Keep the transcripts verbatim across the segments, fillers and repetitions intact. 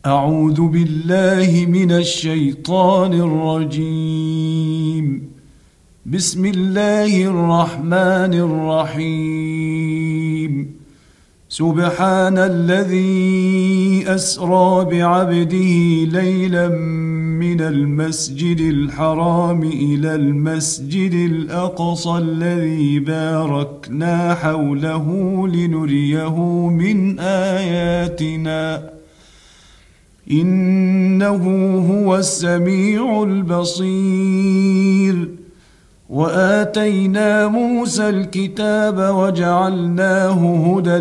أعوذ بالله من الشيطان الرجيم. بسم الله الرحمن الرحيم. سبحان الذي أسرى بعبده ليلا من المسجد الحرام إلى المسجد الأقصى الذي باركنا حوله لنريه من آياتنا إنه هو السميع البصير. وآتينا موسى الكتاب وجعلناه هدى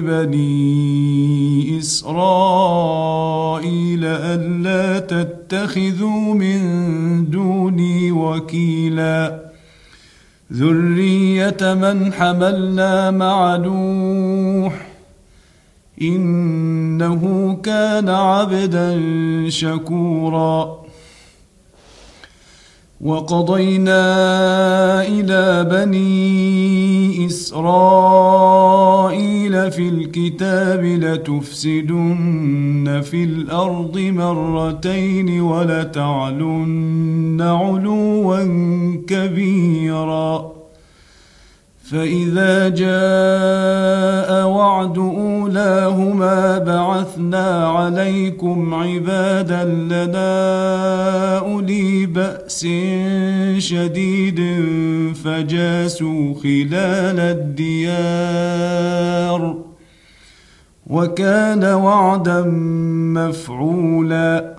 لبني إسرائيل ألا تتخذوا من دوني وكيلا ذرية من حملنا مع نوح إنه كان عبدا شكورا. وقضينا إلى بني إسرائيل في الكتاب لتفسدن في الأرض مرتين ولتعلن علوا كبيرا. فإذا جاء وعد أولاهما بعثنا عليكم عبادا لنا أولي بأس شديد فجاسوا خلال الديار وكان وعدا مفعولا.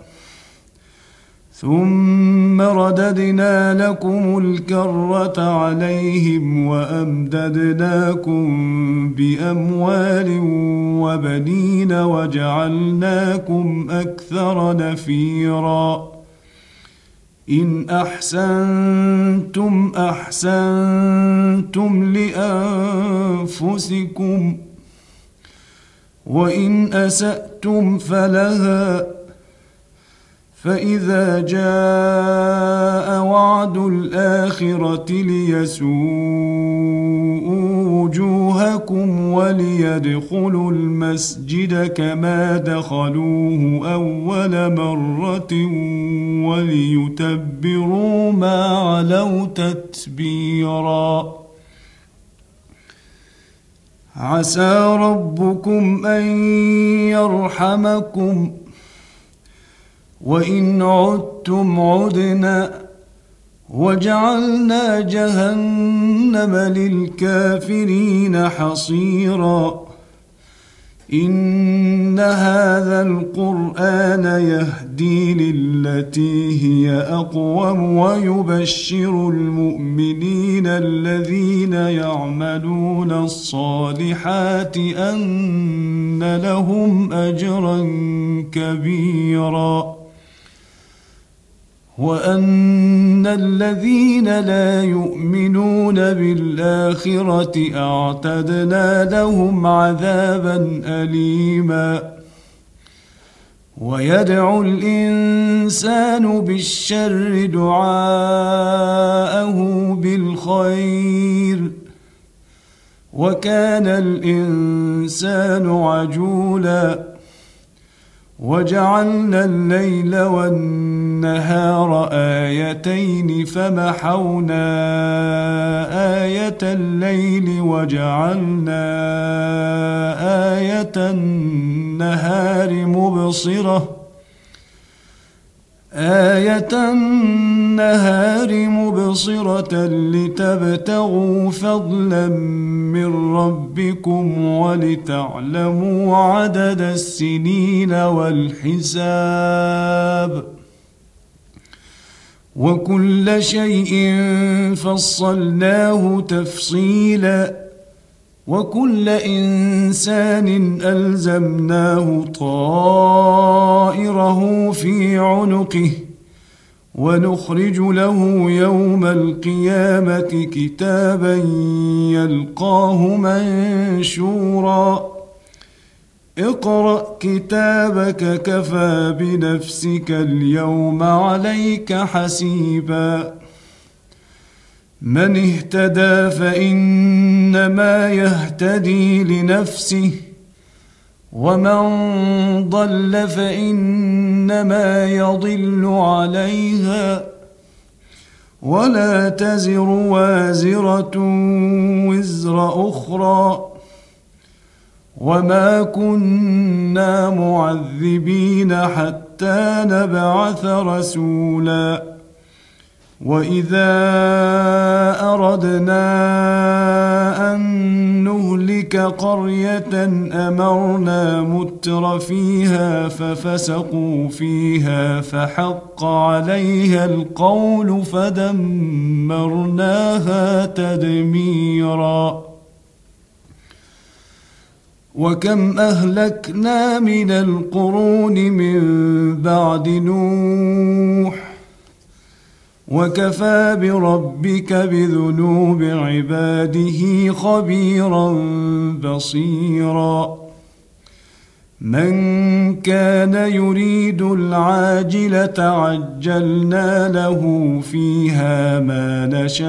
ثم رددنا لكم الكرة عليهم وأمددناكم بأموال وبنين وجعلناكم أكثر نفيرا. إن أحسنتم أحسنتم لأنفسكم وإن أسأتم فلها. فإذا جاء وعد الآخرة ليسوءوا وجوهكم وليدخلوا المسجد كما دخلوه أول مرة وليتبروا ما علوا تتبيرا. عسى ربكم أن يرحمكم وإن عدتم عدنا وجعلنا جهنم للكافرين حصيرا. إن هذا القرآن يهدي للتي هي أقوم ويبشر المؤمنين الذين يعملون الصالحات أن لهم أجرا كبيرا وأن الذين لا يؤمنون بالآخرة أعتدنا لهم عذابا أليما. ويدعو الإنسان بالشر دعاءه بالخير وكان الإنسان عجولا. وجعلنا الليل والنهار آيتين فمحونا آية الليل وجعلنا آية النهار مبصرة آية النهار مبصرة لتبتغوا فضلا من ربكم ولتعلموا عدد السنين والحساب وكل شيء فصلناه تفصيلا. وكل إنسان ألزمناه طائره في عنقه ونخرج له يوم القيامة كتابا يلقاه منشورا. اقرأ كتابك كفى بنفسك اليوم عليك حسيبا. من اهتدى فإنما يهتدي لنفسه ومن ضل فإنما يضل عليها ولا تزر وازرة وزر أخرى وما كنا معذبين حتى نبعث رسولا وإذا أردنا أن نهلك قرية أمرنا متر فيها ففسقوا فيها فحق عليها القول فدمرناها تدميرا وكم أهلكنا من القرون من بعد نوح وكفى بربك بذنوب عباده خبيرا بصيرا من كان يريد العاجلة عجلنا له فيها ما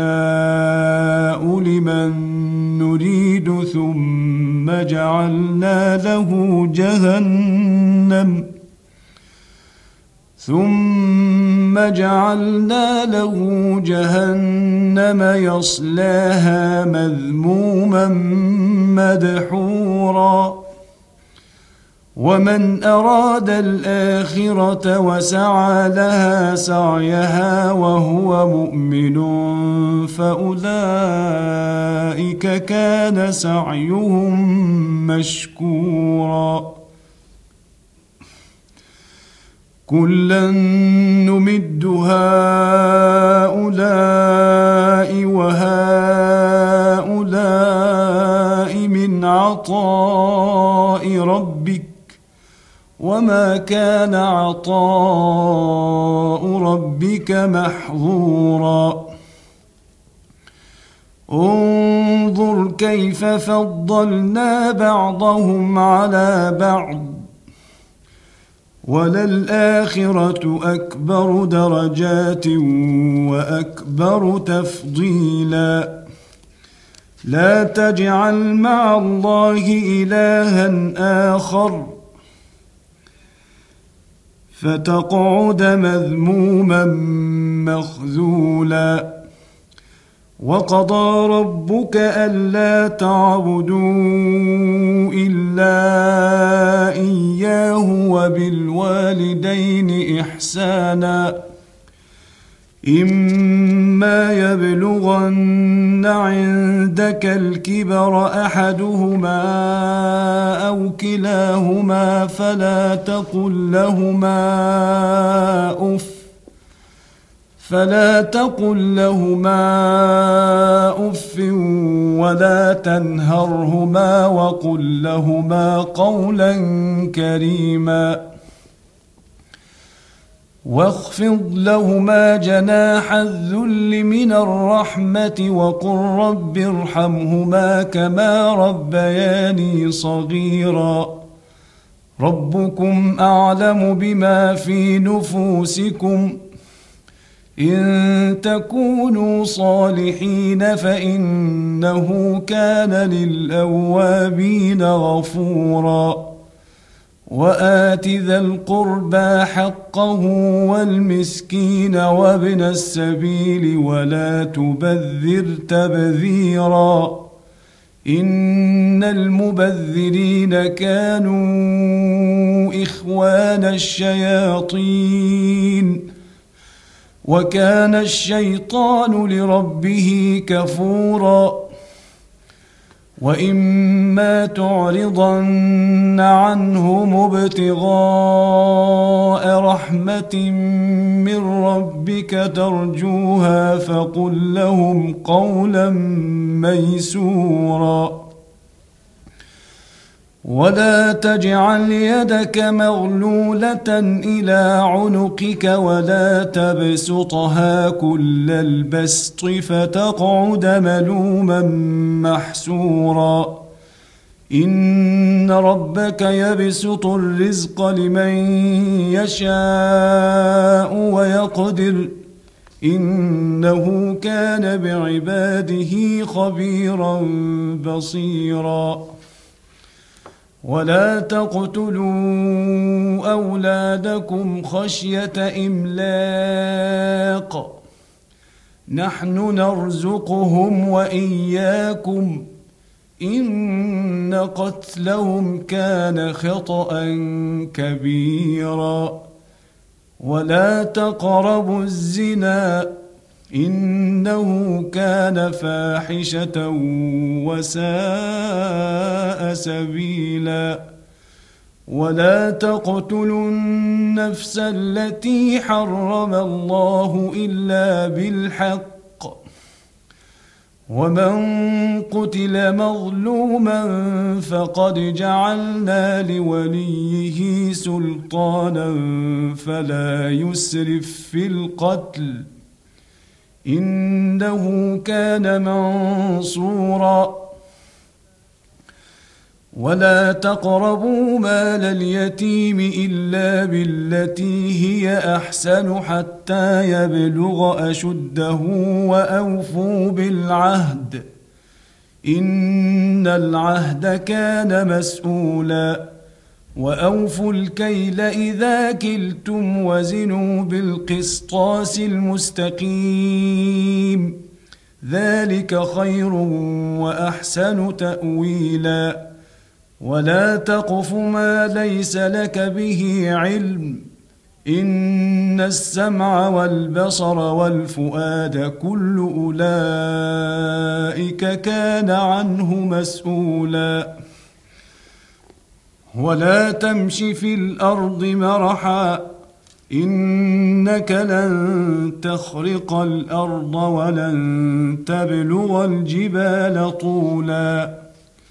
نشاء لمن نريد ثم جعلنا له جهنم ثم جعلنا له جهنم يصلاها مذموما مدحورا ومن أراد الآخرة وسعى لها سعيها وهو مؤمن فأولئك كان سعيهم مشكورا كلا نمد هؤلاء وهؤلاء من عطاء ربك وما كان عطاء ربك محظورا انظر كيف فضلنا بعضهم على بعض وللآخرة أكبر درجات وأكبر تفضيلا لا تجعل مع الله إلها آخر فتقعد مذموما مخذولا وقضى ربك ألا تعبدوا إلا إياه وبالوالدين إحسانا إما يبلغن عندك الكبر أحدهما أو كلاهما فلا تقل لهما أف فلا تقل لهما أف ولا تنهرهما وقل لهما قولا كريما واخفض لهما جناح الذل من الرحمة وقل رب ارحمهما كما ربياني صغيرا ربكم أعلم بما في نفوسكم إن تكونوا صالحين فإنه كان للأوابين غفورا وآت ذا القربى حقه والمسكين وابن السبيل ولا تبذر تبذيرا إن المبذرين كانوا إخوان الشياطين وكان الشيطان لربه كفورا وإما تعرضن عنهم ابتغاء رحمة من ربك ترجوها فقل لهم قولا ميسورا ولا تجعل يدك مغلولة إلى عنقك ولا تبسطها كل البسط فتقعد ملوما محسورا إن ربك يبسط الرزق لمن يشاء ويقدر إنه كان بعباده خبيرا بصيرا ولا تقتلوا أولادكم خشية إملاق نحن نرزقهم وإياكم إن قتلهم كان خطأ كبيرا ولا تقربوا الزنا إنه كان فاحشة وساء سبيلا ولا تقتلوا النفس التي حرم الله إلا بالحق ومن قتل مظلوما فقد جعلنا لوليه سلطانا فلا يسرف في القتل إنه كان منصورا ولا تقربوا مال اليتيم إلا بالتي هي أحسن حتى يبلغ أشده وأوفوا بالعهد إن العهد كان مسؤولا وأوفوا الكيل إذا كلتم وزنوا بالقسطاس المستقيم ذلك خير وأحسن تأويلا ولا تقف ما ليس لك به علم إن السمع والبصر والفؤاد كل أولئك كان عنه مسؤولا ولا تمش في الأرض مرحا إنك لن تخرق الأرض ولن تبلغ الجبال طولا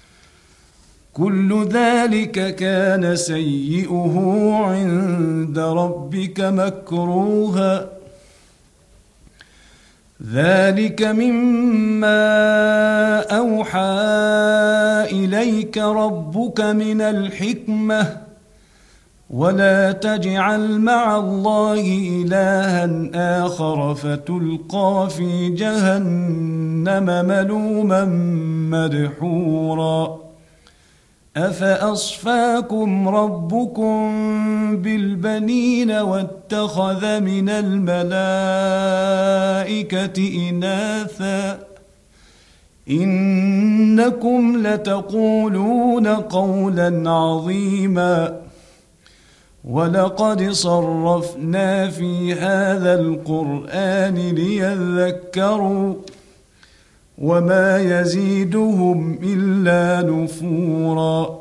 كل ذلك كان سيئه عند ربك مكروها ذلك مما أوحى إليك ربك من الحكمة ولا تجعل مع الله إلها آخر فتلقى في جهنم ملوما مدحورا أفأصفاكم ربكم بالبنين واتخذ من الملائكة إناثا إنكم لتقولون قولا عظيما ولقد صرفنا في هذا القرآن ليذكروا وما يزيدهم إلا نفورا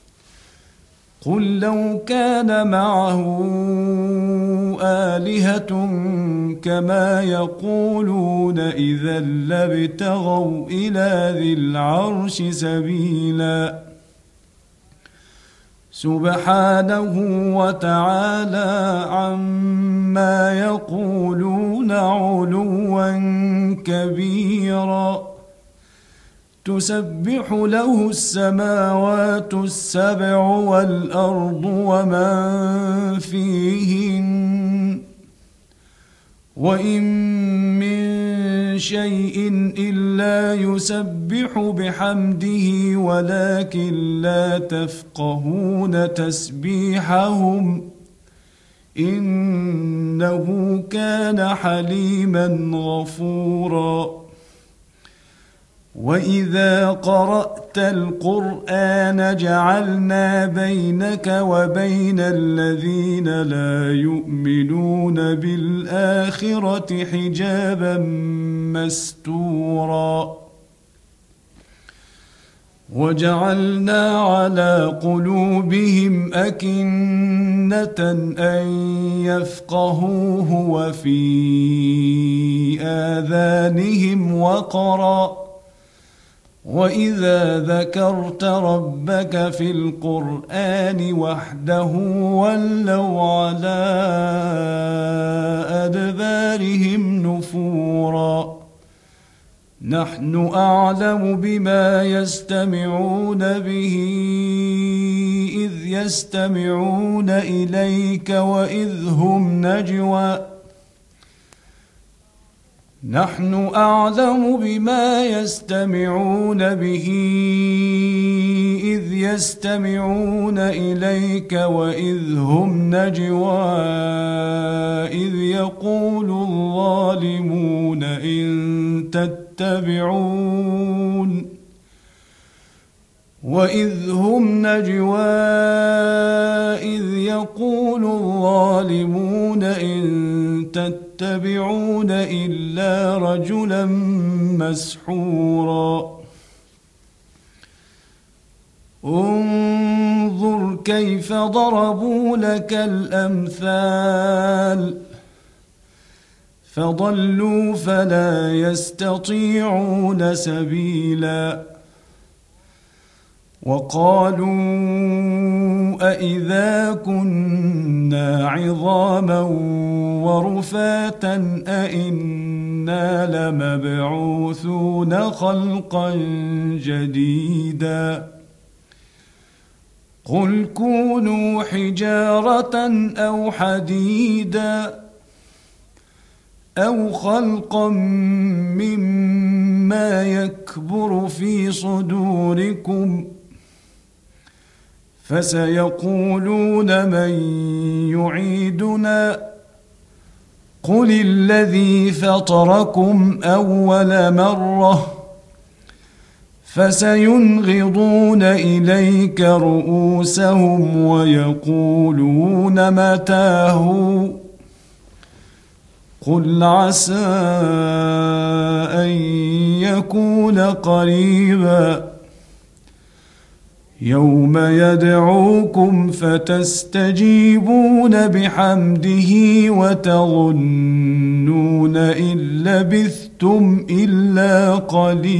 قل لو كان معه آلهة كما يقولون إذا لابتغوا إلى ذي العرش سبيلا سبحانه وتعالى عما يقولون علوا كبيرا تسبح له السماوات السبع والأرض ومن فيهن وإن من شيء إلا يسبح بحمده ولكن لا تفقهون تسبيحهم إنه كان حليما غفورا وإذا قرأت القرآن جعلنا بينك وبين الذين لا يؤمنون بالآخرة حجابا مستورا وجعلنا على قلوبهم أكنة أن يفقهوه وفي آذانهم وقرا وإذا ذكرت ربك في القرآن وحده ولوا على أدبارهم نفورا نحن أعلم بما يستمعون به إذ يستمعون إليك وإذ هم نجوى نحن أعلم بما يستمعون به إذ يستمعون إليك وإذ هم نجوى إذ يقول الظالمون إن تتبعون وإذ هم نجوى إذ يقول الظالمون إن تتبعون إلا رجلا مسحورا انظر كيف ضربوا لك الأمثال فضلوا فلا يستطيعون سبيلا وقالوا أإذا كنا عظاما ورفاتا أإنا لمبعوثون خلقا جديدا قل كونوا حجارة أو حديدا أو خلقا مما يكبر في صدوركم فسيقولون من يعيدنا قل الذي فطركم أول مرة فسينغضون إليك رؤوسهم ويقولون متاه قل عسى أن يكون قريبا يوم يدعوكم فتستجيبون بحمده وتظنون إن لبثتم إلا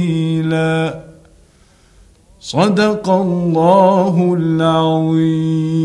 قليلا صدق الله العظيم.